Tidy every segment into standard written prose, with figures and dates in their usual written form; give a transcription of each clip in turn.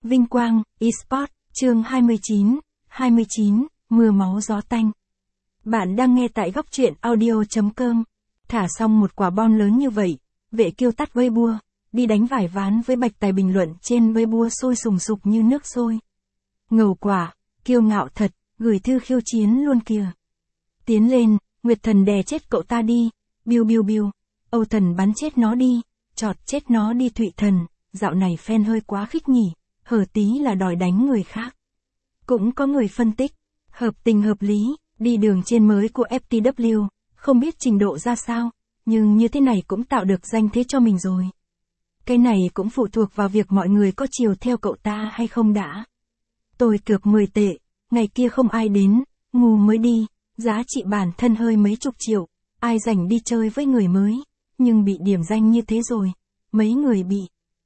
Vinh quang, eSport, chương 29, mưa máu gió tanh. Bạn đang nghe tại góc truyện audio.com. Thả xong một quả bom lớn như vậy, Vệ Kiêu tắt Weibo, đi đánh vải ván với Bạch Tài bình luận trên Weibo sôi sùng sục như nước sôi. Ngầu quả, kiêu ngạo thật, gửi thư khiêu chiến luôn kìa. Tiến lên, Nguyệt Thần đè chết cậu ta đi, biu biu biu, Âu Thần bắn chết nó đi, chọt chết nó đi Thụy Thần, dạo này fan hơi quá khích nhỉ, hở tí là đòi đánh người khác. Cũng có người phân tích, hợp tình hợp lý, đi đường trên mới của FTW, không biết trình độ ra sao, nhưng như thế này cũng tạo được danh thế cho mình rồi. Cái này cũng phụ thuộc vào việc mọi người có chiều theo cậu ta hay không đã. Tôi cược 10 tệ, ngày kia không ai đến, ngu mới đi, giá trị bản thân hơi mấy chục triệu, ai rảnh đi chơi với người mới, nhưng bị điểm danh như thế rồi, mấy người bị.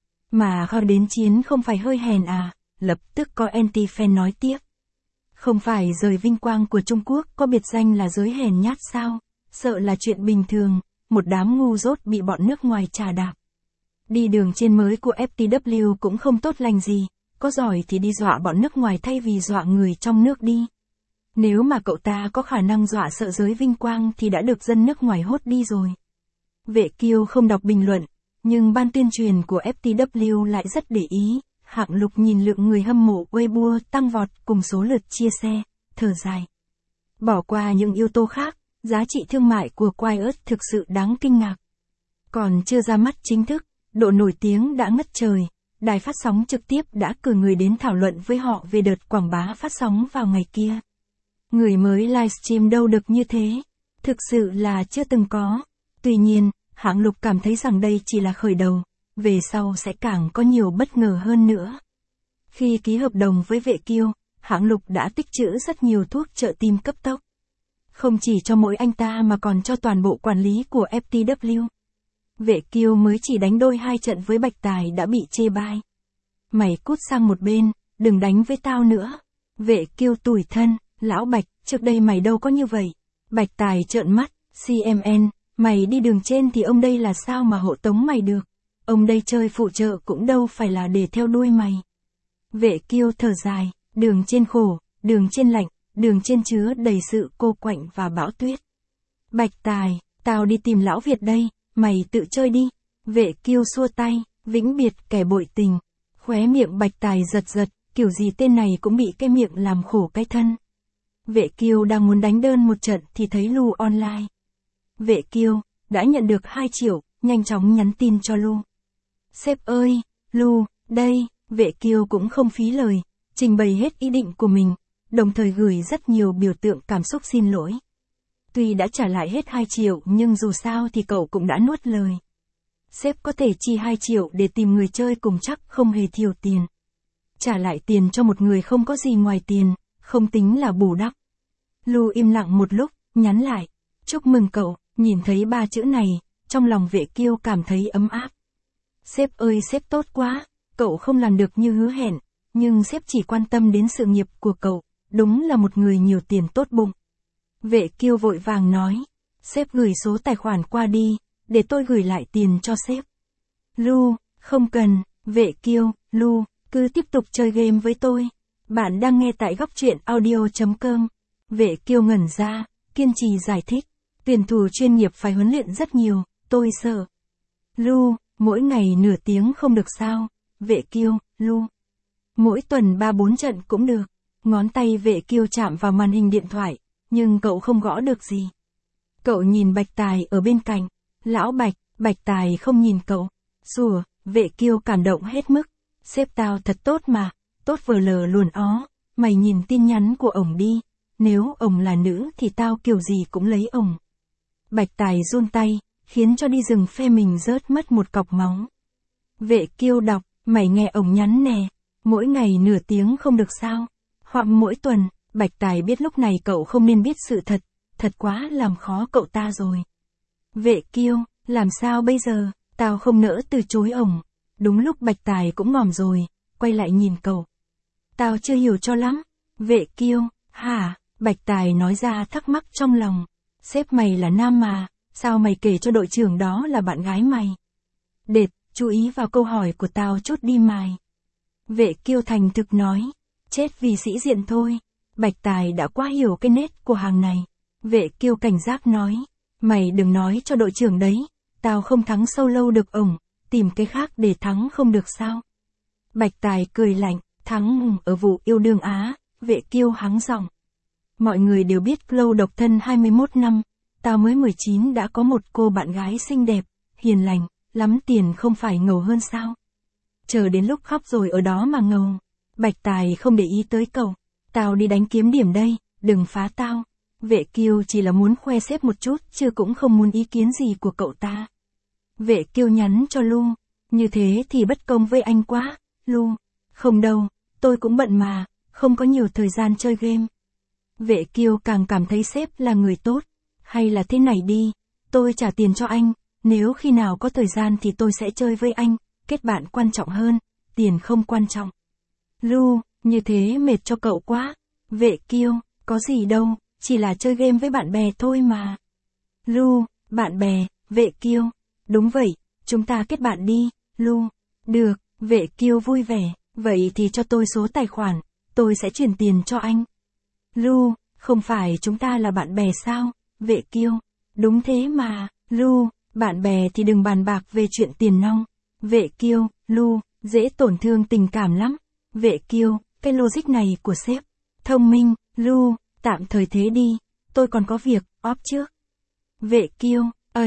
Mà kho đến chiến không phải hơi hèn à, lập tức có anti-fan nói tiếp. Không phải rời vinh quang của Trung Quốc có biệt danh là giới hèn nhát sao, sợ là chuyện bình thường, một đám ngu dốt bị bọn nước ngoài trà đạp. Đi đường trên mới của FTW cũng không tốt lành gì, có giỏi thì đi dọa bọn nước ngoài thay vì dọa người trong nước đi. Nếu mà cậu ta có khả năng dọa sợ giới vinh quang thì đã được dân nước ngoài hốt đi rồi. Vệ Kiêu không đọc bình luận, nhưng ban tuyên truyền của FTW lại rất để ý. Hạng Lục nhìn lượng người hâm mộ Weibo tăng vọt cùng số lượt chia sẻ, thở dài. Bỏ qua những yếu tố khác, giá trị thương mại của Quiet thực sự đáng kinh ngạc. Còn chưa ra mắt chính thức, độ nổi tiếng đã ngất trời, đài phát sóng trực tiếp đã cử người đến thảo luận với họ về đợt quảng bá phát sóng vào ngày kia. Người mới livestream đâu được như thế, thực sự là chưa từng có. Tuy nhiên, Hạng Lục cảm thấy rằng đây chỉ là khởi đầu, về sau sẽ càng có nhiều bất ngờ hơn nữa. Khi ký hợp đồng với Vệ Kiêu, Hạng Lục đã tích trữ rất nhiều thuốc trợ tim cấp tốc. Không chỉ cho mỗi anh ta mà còn cho toàn bộ quản lý của FTW. Vệ Kiêu mới chỉ đánh đôi 2 trận với Bạch Tài đã bị chê bai. Mày cút sang một bên, đừng đánh với tao nữa. Vệ Kiêu tủi thân, lão Bạch, trước đây mày đâu có như vậy. Bạch Tài trợn mắt, CMN, mày đi đường trên thì ông đây là sao mà hộ tống mày được. Ông đây chơi phụ trợ cũng đâu phải là để theo đuôi mày. Vệ Kiêu thở dài, đường trên khổ, đường trên lạnh, đường trên chứa đầy sự cô quạnh và bão tuyết. Bạch Tài, tao đi tìm lão Việt đây, mày tự chơi đi. Vệ Kiêu xua tay, vĩnh biệt kẻ bội tình. Khóe miệng Bạch Tài giật giật, kiểu gì tên này cũng bị cái miệng làm khổ cái thân. Vệ Kiêu đang muốn đánh đơn một trận thì thấy Lu online. Vệ Kiêu, đã nhận được 2 triệu, nhanh chóng nhắn tin cho Lu. Sếp ơi, Lu, đây, Vệ Kiêu cũng không phí lời, trình bày hết ý định của mình, đồng thời gửi rất nhiều biểu tượng cảm xúc xin lỗi. Tuy đã trả lại hết 2 triệu nhưng dù sao thì cậu cũng đã nuốt lời. Sếp có thể chi 2 triệu để tìm người chơi cùng chắc không hề thiếu tiền. Trả lại tiền cho một người không có gì ngoài tiền, không tính là bù đắp. Lu im lặng một lúc, nhắn lại, chúc mừng cậu, nhìn thấy 3 chữ này, trong lòng Vệ Kiêu cảm thấy ấm áp. Sếp ơi sếp tốt quá, cậu không làm được như hứa hẹn, nhưng sếp chỉ quan tâm đến sự nghiệp của cậu, đúng là một người nhiều tiền tốt bụng. Vệ Kiêu vội vàng nói, sếp gửi số tài khoản qua đi, để tôi gửi lại tiền cho sếp. Lu, không cần, Vệ Kiêu, Lu, cứ tiếp tục chơi game với tôi. Bạn đang nghe tại góc truyện audio.com. Vệ Kiêu ngẩn ra, kiên trì giải thích, tuyển thủ chuyên nghiệp phải huấn luyện rất nhiều, tôi sợ. Lu, mỗi ngày nửa tiếng không được sao. Vệ Kiêu, Lu, mỗi tuần 3-4 trận cũng được. Ngón tay Vệ Kiêu chạm vào màn hình điện thoại, nhưng cậu không gõ được gì. Cậu nhìn Bạch Tài ở bên cạnh. Lão Bạch, Bạch Tài không nhìn cậu. Sủa, Vệ Kiêu cảm động hết mức. Sếp tao thật tốt mà, tốt vờ lờ luồn ó. Mày nhìn tin nhắn của ổng đi. Nếu ổng là nữ thì tao kiểu gì cũng lấy ổng. Bạch Tài run tay, khiến cho đi rừng phe mình rớt mất một cọc máu. Vệ Kiêu đọc, mày nghe ổng nhắn nè, mỗi ngày nửa tiếng không được sao, hoặc mỗi tuần. Bạch Tài biết lúc này cậu không nên biết sự thật, thật quá làm khó cậu ta rồi. Vệ Kiêu, làm sao bây giờ, tao không nỡ từ chối ổng. Đúng lúc Bạch Tài cũng ngòm rồi, quay lại nhìn cậu. Tao chưa hiểu cho lắm. Vệ Kiêu, hả? Bạch Tài nói ra thắc mắc trong lòng. Sếp mày là nam mà, sao mày kể cho đội trưởng đó là bạn gái mày? Đệt, chú ý vào câu hỏi của tao chút đi mày. Vệ Kiêu thành thực nói. Chết vì sĩ diện thôi. Bạch Tài đã quá hiểu cái nết của hàng này. Vệ Kiêu cảnh giác nói. Mày đừng nói cho đội trưởng đấy. Tao không thắng solo được ổng. Tìm cái khác để thắng không được sao? Bạch Tài cười lạnh. Thắng ở vụ yêu đương Á. Vệ Kiêu hắng giọng. Mọi người đều biết Lâu độc thân 21 năm. Tao mới 19 đã có một cô bạn gái xinh đẹp, hiền lành, lắm tiền không phải ngầu hơn sao? Chờ đến lúc khóc rồi ở đó mà ngầu. Bạch Tài không để ý tới cậu. Tao đi đánh kiếm điểm đây, đừng phá tao. Vệ Kiêu chỉ là muốn khoe xếp một chút chứ cũng không muốn ý kiến gì của cậu ta. Vệ Kiêu nhắn cho Lu. Như thế thì bất công với anh quá. Lu. Không đâu, tôi cũng bận mà, không có nhiều thời gian chơi game. Vệ Kiêu càng cảm thấy sếp là người tốt. Hay là thế này đi, tôi trả tiền cho anh, nếu khi nào có thời gian thì tôi sẽ chơi với anh, kết bạn quan trọng hơn, tiền không quan trọng. Lu, như thế mệt cho cậu quá. Vệ Kiêu, có gì đâu, chỉ là chơi game với bạn bè thôi mà. Lu, bạn bè, Vệ Kiêu, đúng vậy, chúng ta kết bạn đi, Lu. Được, Vệ Kiêu vui vẻ, vậy thì cho tôi số tài khoản, tôi sẽ chuyển tiền cho anh. Lu, không phải chúng ta là bạn bè sao? Vệ Kiêu, đúng thế mà, Lu, bạn bè thì đừng bàn bạc về chuyện tiền nong. Vệ Kiêu, Lu, dễ tổn thương tình cảm lắm. Vệ Kiêu, cái logic này của sếp. Thông minh, Lu, tạm thời thế đi, tôi còn có việc, off trước. Vệ Kiêu,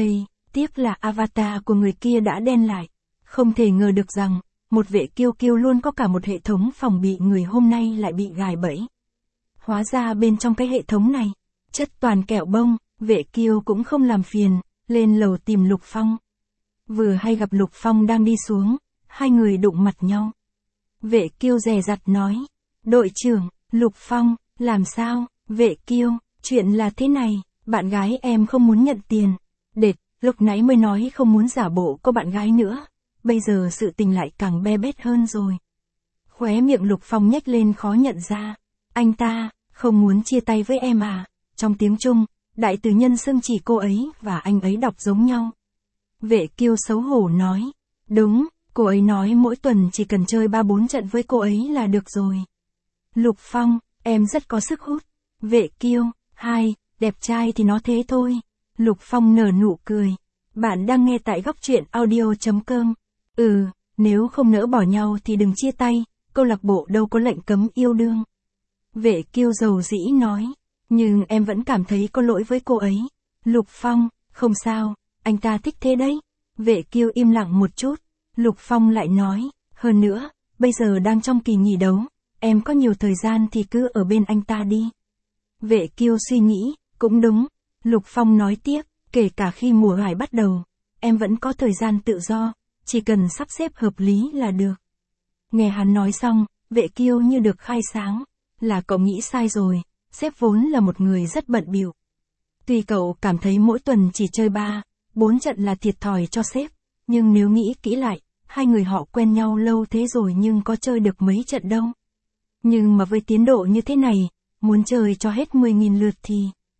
tiếc là avatar của người kia đã đen lại. Không thể ngờ được rằng, một Vệ Kiêu Kiêu luôn có cả một hệ thống phòng bị người hôm nay lại bị gài bẫy. Hóa ra bên trong cái hệ thống này, chất toàn kẹo bông. Vệ Kiêu cũng không làm phiền, lên lầu tìm Lục Phong. Vừa hay gặp Lục Phong đang đi xuống, hai người đụng mặt nhau. Vệ Kiêu dè dặt nói, đội trưởng, Lục Phong, làm sao? Vệ Kiêu, chuyện là thế này, bạn gái em không muốn nhận tiền. Đệt, lúc nãy mới nói không muốn giả bộ có bạn gái nữa, bây giờ sự tình lại càng be bét hơn rồi. Khóe miệng Lục Phong nhếch lên khó nhận ra, anh ta, không muốn chia tay với em à? Trong tiếng Trung, đại từ nhân xưng chỉ cô ấy và anh ấy đọc giống nhau. Vệ Kiêu xấu hổ nói, đúng, cô ấy nói mỗi tuần chỉ cần chơi 3-4 trận với cô ấy là được rồi. Lục Phong, em rất có sức hút. Vệ Kiêu, đẹp trai thì nó thế thôi. Lục Phong nở nụ cười. Bạn đang nghe tại góc truyện audio.com. Nếu không nỡ bỏ nhau thì đừng chia tay, câu lạc bộ đâu có lệnh cấm yêu đương. Vệ Kiêu dầu dĩ nói. Nhưng em vẫn cảm thấy có lỗi với cô ấy. Lục Phong, không sao, anh ta thích thế đấy. Vệ Kiêu im lặng một chút. Lục Phong lại nói, hơn nữa, bây giờ đang trong kỳ nghỉ đấu, em có nhiều thời gian thì cứ ở bên anh ta đi. Vệ Kiêu suy nghĩ, cũng đúng. Lục Phong nói tiếp, kể cả khi mùa hải bắt đầu, em vẫn có thời gian tự do, chỉ cần sắp xếp hợp lý là được. Nghe hắn nói xong, Vệ Kiêu như được khai sáng, là cậu nghĩ sai rồi. Sếp vốn là một người rất bận bịu. Tuy cậu cảm thấy mỗi tuần chỉ chơi 3-4 trận là thiệt thòi cho sếp, nhưng nếu nghĩ kỹ lại, hai người họ quen nhau lâu thế rồi nhưng có chơi được mấy trận đâu. Nhưng mà với tiến độ như thế này, muốn chơi cho hết 10.000 lượt thì...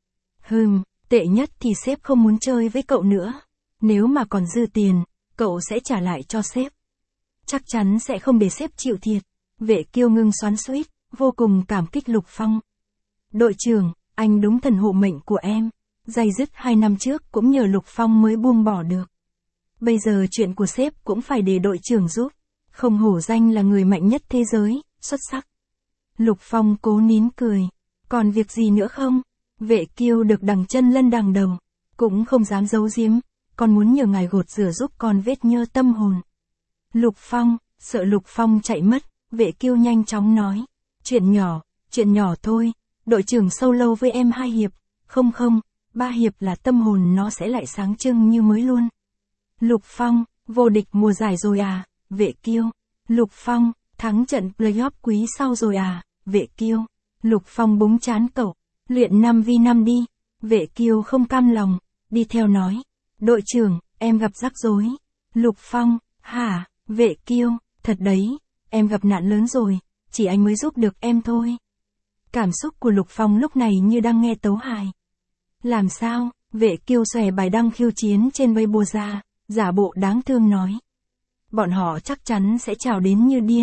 tệ nhất thì sếp không muốn chơi với cậu nữa. Nếu mà còn dư tiền, cậu sẽ trả lại cho sếp. Chắc chắn sẽ không để sếp chịu thiệt. Vệ Kiêu ngưng xoắn xuýt, vô cùng cảm kích Lục Phong. Đội trưởng, anh đúng thần hộ mệnh của em. Day dứt 2 năm trước cũng nhờ Lục Phong mới buông bỏ được. Bây giờ chuyện của sếp cũng phải để đội trưởng giúp. Không hổ danh là người mạnh nhất thế giới, xuất sắc. Lục Phong cố nín cười. Còn việc gì nữa không? Vệ Kiêu được đằng chân lân đằng đầu. Cũng không dám giấu giếm. Con muốn nhờ ngài gột rửa giúp con vết nhơ tâm hồn. Lục Phong, sợ Lục Phong chạy mất. Vệ Kiêu nhanh chóng nói. Chuyện nhỏ thôi. Đội trưởng solo với em 2 hiệp. Không, 3 hiệp là tâm hồn nó sẽ lại sáng trưng như mới luôn. Lục Phong, vô địch mùa giải rồi à? Vệ Kiêu. Lục Phong, thắng trận playoff quý sau rồi à? Vệ Kiêu. Lục Phong búng chán cậu. Luyện 5v5 đi. Vệ Kiêu không cam lòng, đi theo nói. Đội trưởng, em gặp rắc rối. Lục Phong, hả? Vệ Kiêu, thật đấy, em gặp nạn lớn rồi, chỉ anh mới giúp được em thôi. Cảm xúc của Lục Phong lúc này như đang nghe tấu hài. Làm sao? Vệ Kiêu xòe bài đăng khiêu chiến trên Weibo ra, giả bộ đáng thương nói. Bọn họ chắc chắn sẽ chào đến như điên,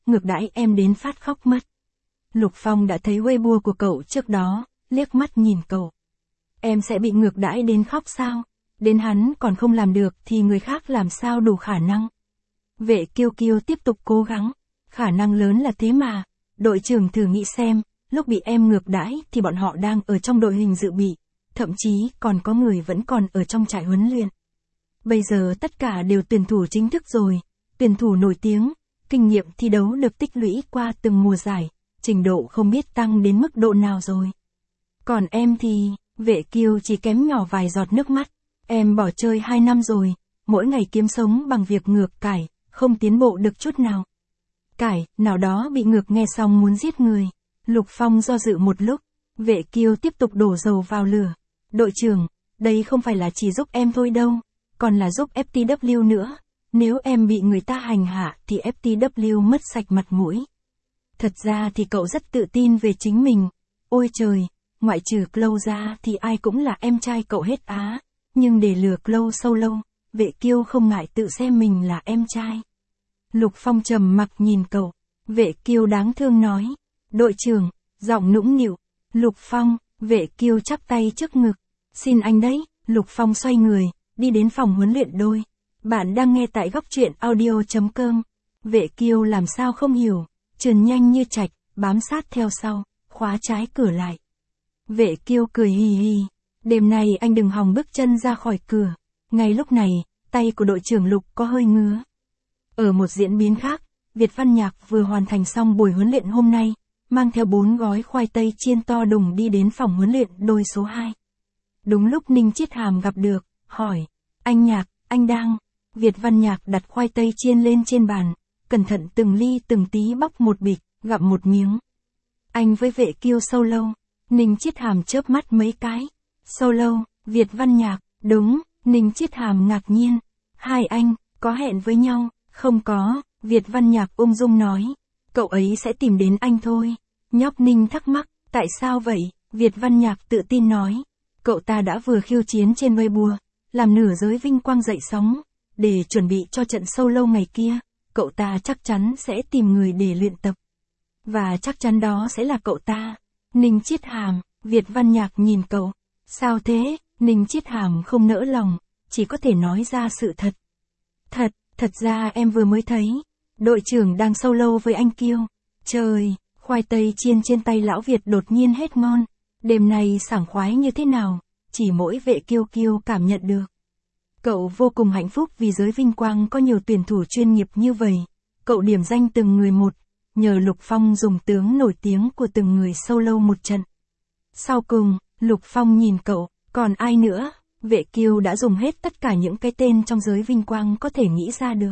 ngược đãi em đến phát khóc mất. Lục Phong đã thấy Weibo của cậu trước đó, liếc mắt nhìn cậu. Em sẽ bị ngược đãi đến khóc sao? Đến hắn còn không làm được thì người khác làm sao đủ khả năng? Vệ Kiêu Kiêu tiếp tục cố gắng, khả năng lớn là thế mà. Đội trưởng thử nghĩ xem, lúc bị em ngược đãi thì bọn họ đang ở trong đội hình dự bị, thậm chí còn có người vẫn còn ở trong trại huấn luyện. Bây giờ tất cả đều tuyển thủ chính thức rồi, tuyển thủ nổi tiếng, kinh nghiệm thi đấu được tích lũy qua từng mùa giải, trình độ không biết tăng đến mức độ nào rồi. Còn em thì, Vệ Kiêu chỉ kém nhỏ vài giọt nước mắt, em bỏ chơi 2 năm rồi, mỗi ngày kiếm sống bằng việc ngược cải, không tiến bộ được chút nào. Cải, nào đó bị ngược nghe xong muốn giết người. Lục Phong do dự một lúc, Vệ Kiêu tiếp tục đổ dầu vào lửa. Đội trưởng, đây không phải là chỉ giúp em thôi đâu, còn là giúp FTW nữa. Nếu em bị người ta hành hạ thì FTW mất sạch mặt mũi. Thật ra thì cậu rất tự tin về chính mình. Ôi trời, ngoại trừ Chloe ra thì ai cũng là em trai cậu hết á. Nhưng để lừa Chloe Solo, Vệ Kiêu không ngại tự xem mình là em trai. Lục Phong trầm mặc nhìn cậu. Vệ Kiêu đáng thương nói. Đội trưởng, giọng nũng nịu. Lục Phong, Vệ Kiêu chắp tay trước ngực. Xin anh đấy. Lục Phong xoay người, đi đến phòng huấn luyện đôi. Bạn đang nghe tại góc truyện audio.com. Vệ Kiêu làm sao không hiểu, trườn nhanh như trạch, bám sát theo sau, khóa trái cửa lại. Vệ Kiêu cười hì hì. Đêm nay anh đừng hòng bước chân ra khỏi cửa. Ngay lúc này, tay của đội trưởng Lục có hơi ngứa. Ở một diễn biến khác, Việt Văn Nhạc vừa hoàn thành xong buổi huấn luyện hôm nay, mang theo 4 gói khoai tây chiên to đùng đi đến phòng huấn luyện đôi số 2. Đúng lúc Ninh Chiết Hàm gặp được, hỏi, anh Nhạc, anh đang... Việt Văn Nhạc đặt khoai tây chiên lên trên bàn, cẩn thận từng ly từng tí bóc một bịch, gặm một miếng. Anh với Vệ Kiêu Solo. Ninh Chiết Hàm chớp mắt mấy cái. Solo, Việt Văn Nhạc, đúng. Ninh Chiết Hàm ngạc nhiên. Hai anh, có hẹn với nhau? Không có, Việt Văn Nhạc ung dung nói. Cậu ấy sẽ tìm đến anh thôi. Nhóc Ninh thắc mắc, tại sao vậy? Việt Văn Nhạc tự tin nói. Cậu ta đã vừa khiêu chiến trên Weibo, làm nửa giới vinh quang dậy sóng. Để chuẩn bị cho trận solo ngày kia, cậu ta chắc chắn sẽ tìm người để luyện tập. Và chắc chắn đó sẽ là cậu ta. Ninh Chiết Hàm, Việt Văn Nhạc nhìn cậu. Sao thế? Ninh Chiết Hàm không nỡ lòng, chỉ có thể nói ra sự thật. Thật ra em vừa mới thấy, đội trưởng đang solo với anh Kiêu. Trời, khoai tây chiên trên tay lão Việt đột nhiên hết ngon. Đêm nay sảng khoái như thế nào, chỉ mỗi Vệ Kiêu Kiêu cảm nhận được. Cậu vô cùng hạnh phúc vì giới vinh quang có nhiều tuyển thủ chuyên nghiệp như vậy. Cậu điểm danh từng người một, nhờ Lục Phong dùng tướng nổi tiếng của từng người solo một trận. Sau cùng, Lục Phong nhìn cậu, còn ai nữa? Vệ Kiêu đã dùng hết tất cả những cái tên trong giới vinh quang có thể nghĩ ra được.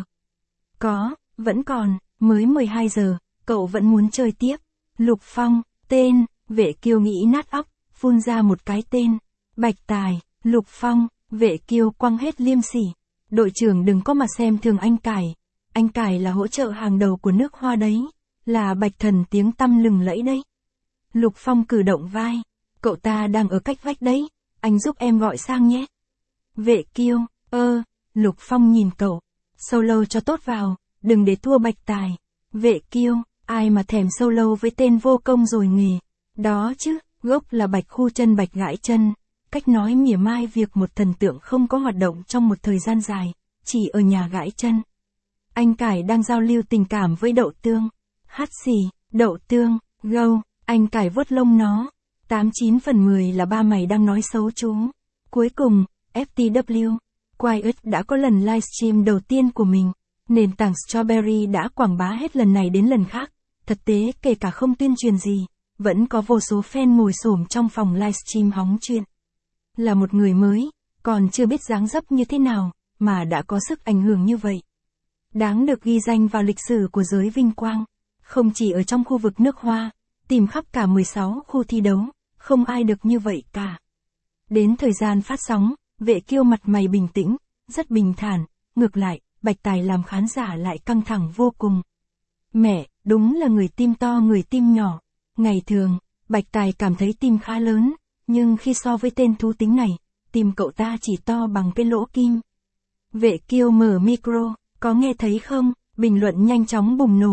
Vẫn còn, mới 12 giờ, cậu vẫn muốn chơi tiếp. Lục Phong, tên, Vệ Kiêu nghĩ nát óc, phun ra một cái tên. Bạch Tài, Lục Phong, Vệ Kiêu quăng hết liêm sỉ. Đội trưởng đừng có mà xem thường anh Cải là hỗ trợ hàng đầu của nước Hoa đấy, là bạch thần tiếng tăm lừng lẫy đấy. Lục Phong cử động vai, cậu ta đang ở cách vách đấy, anh giúp em gọi sang nhé. Vệ Kiêu, Lục Phong nhìn cậu, solo cho tốt vào, đừng để thua Bạch Tài. Vệ Kiêu, ai mà thèm solo với tên vô công rồi nghề. Đó chứ, gốc là bạch khu chân bạch gãi chân. Cách nói mỉa mai việc một thần tượng không có hoạt động trong một thời gian dài, chỉ ở nhà gãi chân. Anh Cải đang giao lưu tình cảm với Đậu Tương. Hát xì, Đậu Tương, gâu, anh Cải vuốt lông nó. 89 phần 10 là ba mày đang nói xấu chú. Cuối cùng, FTW, Quiet đã có lần livestream đầu tiên của mình. Nền tảng Strawberry đã quảng bá hết lần này đến lần khác. Thực tế kể cả không tuyên truyền gì, vẫn có vô số fan ngồi xổm trong phòng livestream hóng chuyện. Là một người mới, còn chưa biết dáng dấp như thế nào, mà đã có sức ảnh hưởng như vậy. Đáng được ghi danh vào lịch sử của giới vinh quang. Không chỉ ở trong khu vực nước Hoa, tìm khắp cả 16 khu thi đấu, không ai được như vậy cả. Đến thời gian phát sóng, Vệ Kiêu mặt mày bình tĩnh, rất bình thản, ngược lại, Bạch Tài làm khán giả lại căng thẳng vô cùng. Mẹ, đúng là người tim to người tim nhỏ. Ngày thường, Bạch Tài cảm thấy tim khá lớn, nhưng khi so với tên thú tính này, tim cậu ta chỉ to bằng cái lỗ kim. Vệ Kiêu mở micro, có nghe thấy không? Bình luận nhanh chóng bùng nổ.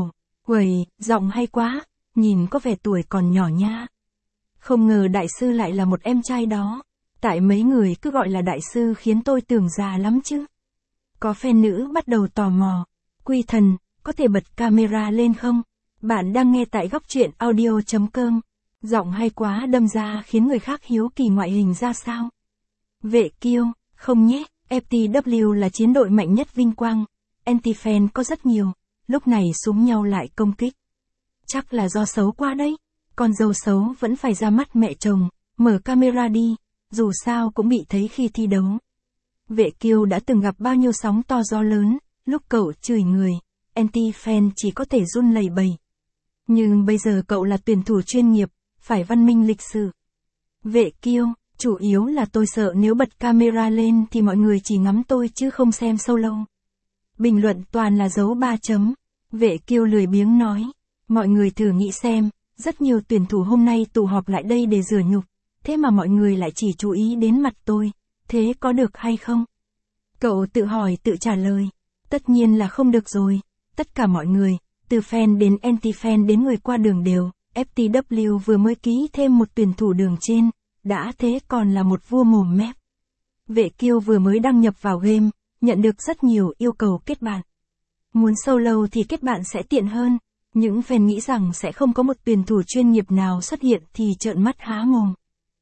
Uầy, giọng hay quá, nhìn có vẻ tuổi còn nhỏ nha. Không ngờ đại sư lại là một em trai đó. Tại mấy người cứ gọi là đại sư khiến tôi tưởng già lắm chứ. Có fan nữ bắt đầu tò mò. Quy thần, có thể bật camera lên không? Bạn đang nghe tại góc truyện audio.com. Giọng hay quá đâm ra khiến người khác hiếu kỳ ngoại hình ra sao. Vệ Kiêu, không nhé, FTW là chiến đội mạnh nhất vinh quang. Anti-fan có rất nhiều, lúc này xúm nhau lại công kích. Chắc là do xấu quá đấy. Con dâu xấu vẫn phải ra mắt mẹ chồng, mở camera đi, dù sao cũng bị thấy khi thi đấu. Vệ Kiêu đã từng gặp bao nhiêu sóng to gió lớn, lúc cậu chửi người, anti-fan chỉ có thể run lẩy bẩy. Nhưng bây giờ cậu là tuyển thủ chuyên nghiệp, phải văn minh lịch sự. Vệ Kiêu, chủ yếu là tôi sợ nếu bật camera lên thì mọi người chỉ ngắm tôi chứ không xem solo. Bình luận toàn là dấu 3 chấm. Vệ Kiêu lười biếng nói, mọi người thử nghĩ xem, rất nhiều tuyển thủ hôm nay tụ họp lại đây để rửa nhục, thế mà mọi người lại chỉ chú ý đến mặt tôi, thế có được hay không? Cậu tự hỏi tự trả lời, tất nhiên là không được rồi, tất cả mọi người, từ fan đến anti-fan đến người qua đường đều, FTW vừa mới ký thêm một tuyển thủ đường trên, đã thế còn là một vua mồm mép. Vệ Kiêu vừa mới đăng nhập vào game, nhận được rất nhiều yêu cầu kết bạn. Muốn solo thì kết bạn sẽ tiện hơn. Những fan nghĩ rằng sẽ không có một tuyển thủ chuyên nghiệp nào xuất hiện thì trợn mắt há mồm.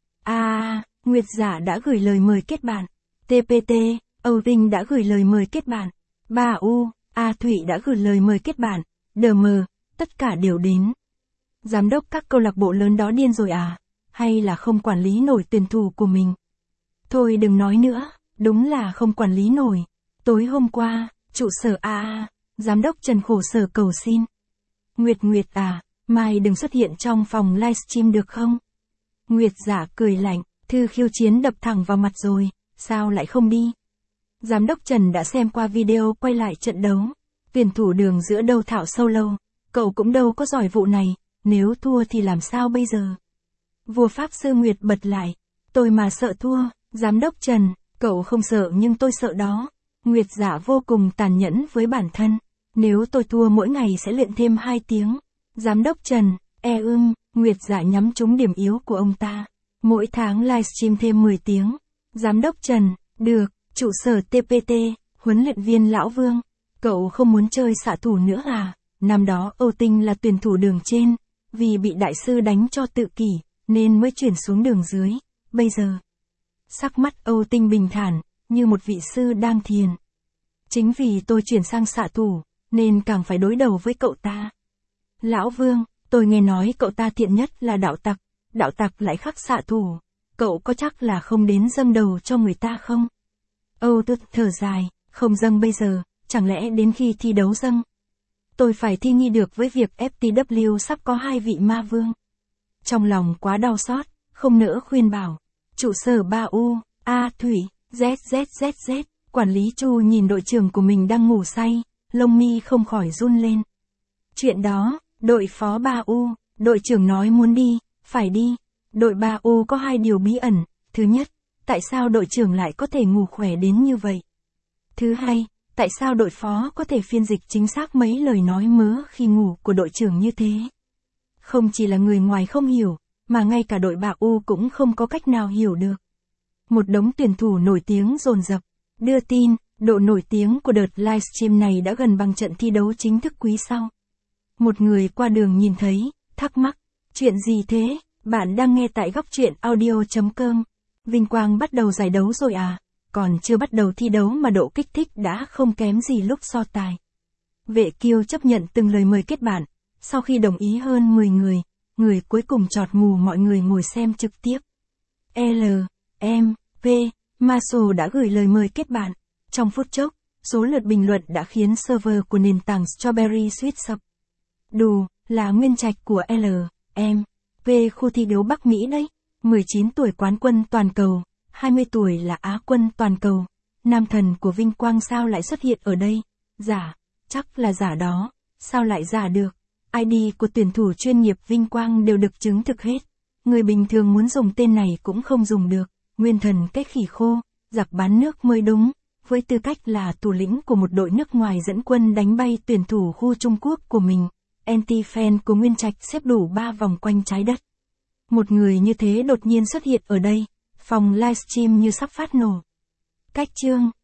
Nguyệt Giả đã gửi lời mời kết bạn. TPT, Âu Tinh đã gửi lời mời kết bạn. Bà U, A Thụy đã gửi lời mời kết bạn. DM, tất cả đều đến. Giám đốc các câu lạc bộ lớn đó điên rồi à? Hay là không quản lý nổi tuyển thủ của mình? Thôi đừng nói nữa, đúng là không quản lý nổi. Tối hôm qua, trụ sở giám đốc Trần khổ sở cầu xin. Nguyệt à, mai đừng xuất hiện trong phòng livestream được không? Nguyệt Giả cười lạnh, thư khiêu chiến đập thẳng vào mặt rồi, sao lại không đi? Giám đốc Trần đã xem qua video quay lại trận đấu. Tuyển thủ đường giữa đâu thạo solo, cậu cũng đâu có giỏi vụ này, nếu thua thì làm sao bây giờ? Vua Pháp Sư Nguyệt bật lại, tôi mà sợ thua, giám đốc Trần, cậu không sợ nhưng tôi sợ đó. Nguyệt Giả vô cùng tàn nhẫn với bản thân. Nếu tôi thua mỗi ngày sẽ luyện thêm 2 tiếng. Giám đốc Trần, Nguyệt Giả nhắm trúng điểm yếu của ông ta. Mỗi tháng livestream thêm 10 tiếng. Giám đốc Trần, được, trụ sở TPT, huấn luyện viên Lão Vương. Cậu không muốn chơi xạ thủ nữa à? Năm đó Âu Tinh là tuyển thủ đường trên. Vì bị đại sư đánh cho tự kỷ, nên mới chuyển xuống đường dưới. Bây giờ, sắc mắt Âu Tinh bình thản, như một vị sư đang thiền. Chính vì tôi chuyển sang xạ thủ, nên càng phải đối đầu với cậu ta. Lão Vương, tôi nghe nói cậu ta thiện nhất là đạo tặc lại khắc xạ thủ. Cậu có chắc là không đến dâng đầu cho người ta không? Âu Tư thở dài, không dâng bây giờ, chẳng lẽ đến khi thi đấu dâng? Tôi phải thi nghi được với việc FTW sắp có 2 vị ma vương. Trong lòng quá đau xót, không nỡ khuyên bảo. Trụ sở 3U, A Thủy, ZZZZ, quản lý Chu nhìn đội trưởng của mình đang ngủ say, lông mi không khỏi run lên. Chuyện đó, đội phó 3U, đội trưởng nói muốn đi, phải đi. Đội 3U có 2 điều bí ẩn. Thứ nhất, tại sao đội trưởng lại có thể ngủ khỏe đến như vậy? Thứ hai, tại sao đội phó có thể phiên dịch chính xác mấy lời nói mớ khi ngủ của đội trưởng như thế? Không chỉ là người ngoài không hiểu, mà ngay cả đội 3U cũng không có cách nào hiểu được. Một đống tuyển thủ nổi tiếng dồn dập đưa tin, độ nổi tiếng của đợt livestream này đã gần bằng trận thi đấu chính thức quý sau. Một người qua đường nhìn thấy, thắc mắc, chuyện gì thế? Bạn đang nghe tại góc truyện audio.com. Vinh Quang bắt đầu giải đấu rồi à? Còn chưa bắt đầu thi đấu mà độ kích thích đã không kém gì lúc so tài. Vệ Kiêu chấp nhận từng lời mời kết bạn, sau khi đồng ý hơn 10 người cuối cùng chọt mù mọi người ngồi xem trực tiếp. P. Marshall đã gửi lời mời kết bạn. Trong phút chốc, số lượt bình luận đã khiến server của nền tảng Strawberry suýt sập. Đù, là nguyên trạch của P khu thi đấu Bắc Mỹ đấy. 19 tuổi quán quân toàn cầu, 20 tuổi là Á quân toàn cầu. Nam thần của Vinh Quang sao lại xuất hiện ở đây? Giả, chắc là giả đó. Sao lại giả được? ID của tuyển thủ chuyên nghiệp Vinh Quang đều được chứng thực hết. Người bình thường muốn dùng tên này cũng không dùng được. Nguyên thần cái khỉ khô, giặc bán nước mới đúng. Với tư cách là thủ lĩnh của một đội nước ngoài dẫn quân đánh bay tuyển thủ khu Trung Quốc của mình, anti-fan của Nguyên Trạch xếp đủ 3 vòng quanh trái đất. Một người như thế đột nhiên xuất hiện ở đây, phòng livestream như sắp phát nổ. Cách chương